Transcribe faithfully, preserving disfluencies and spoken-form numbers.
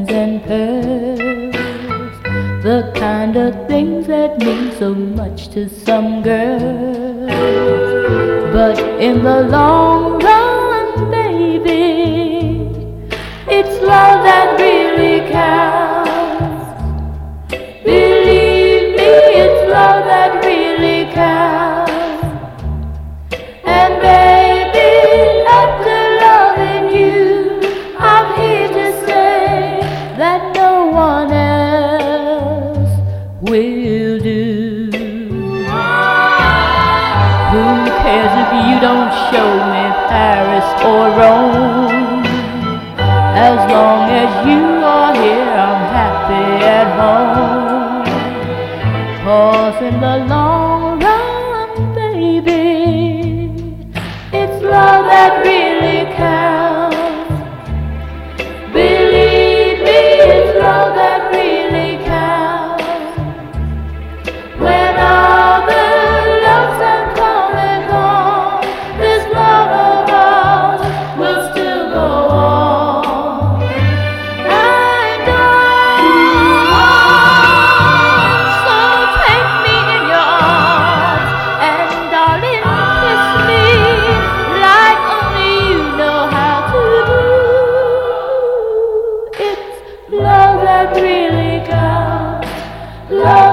diamonds and pearls, the kind of things that mean so much to some girls. But in the long run, baby, it's love that really counts. Believe me, it's love that really counts. And baby, after loving you, I'm here to say that no one else will do. Who cares if you don't show me Paris or Rome? As long as you are here, I'm happy at home. 'Cause in the long run, baby, it's love that really counts. Believe me, it's love that really counts. When all the loves have come and gone, this love of ours will still go on. And on. So take me in your arms and darling, kiss me like only you know how to do. It's love that really counts. Love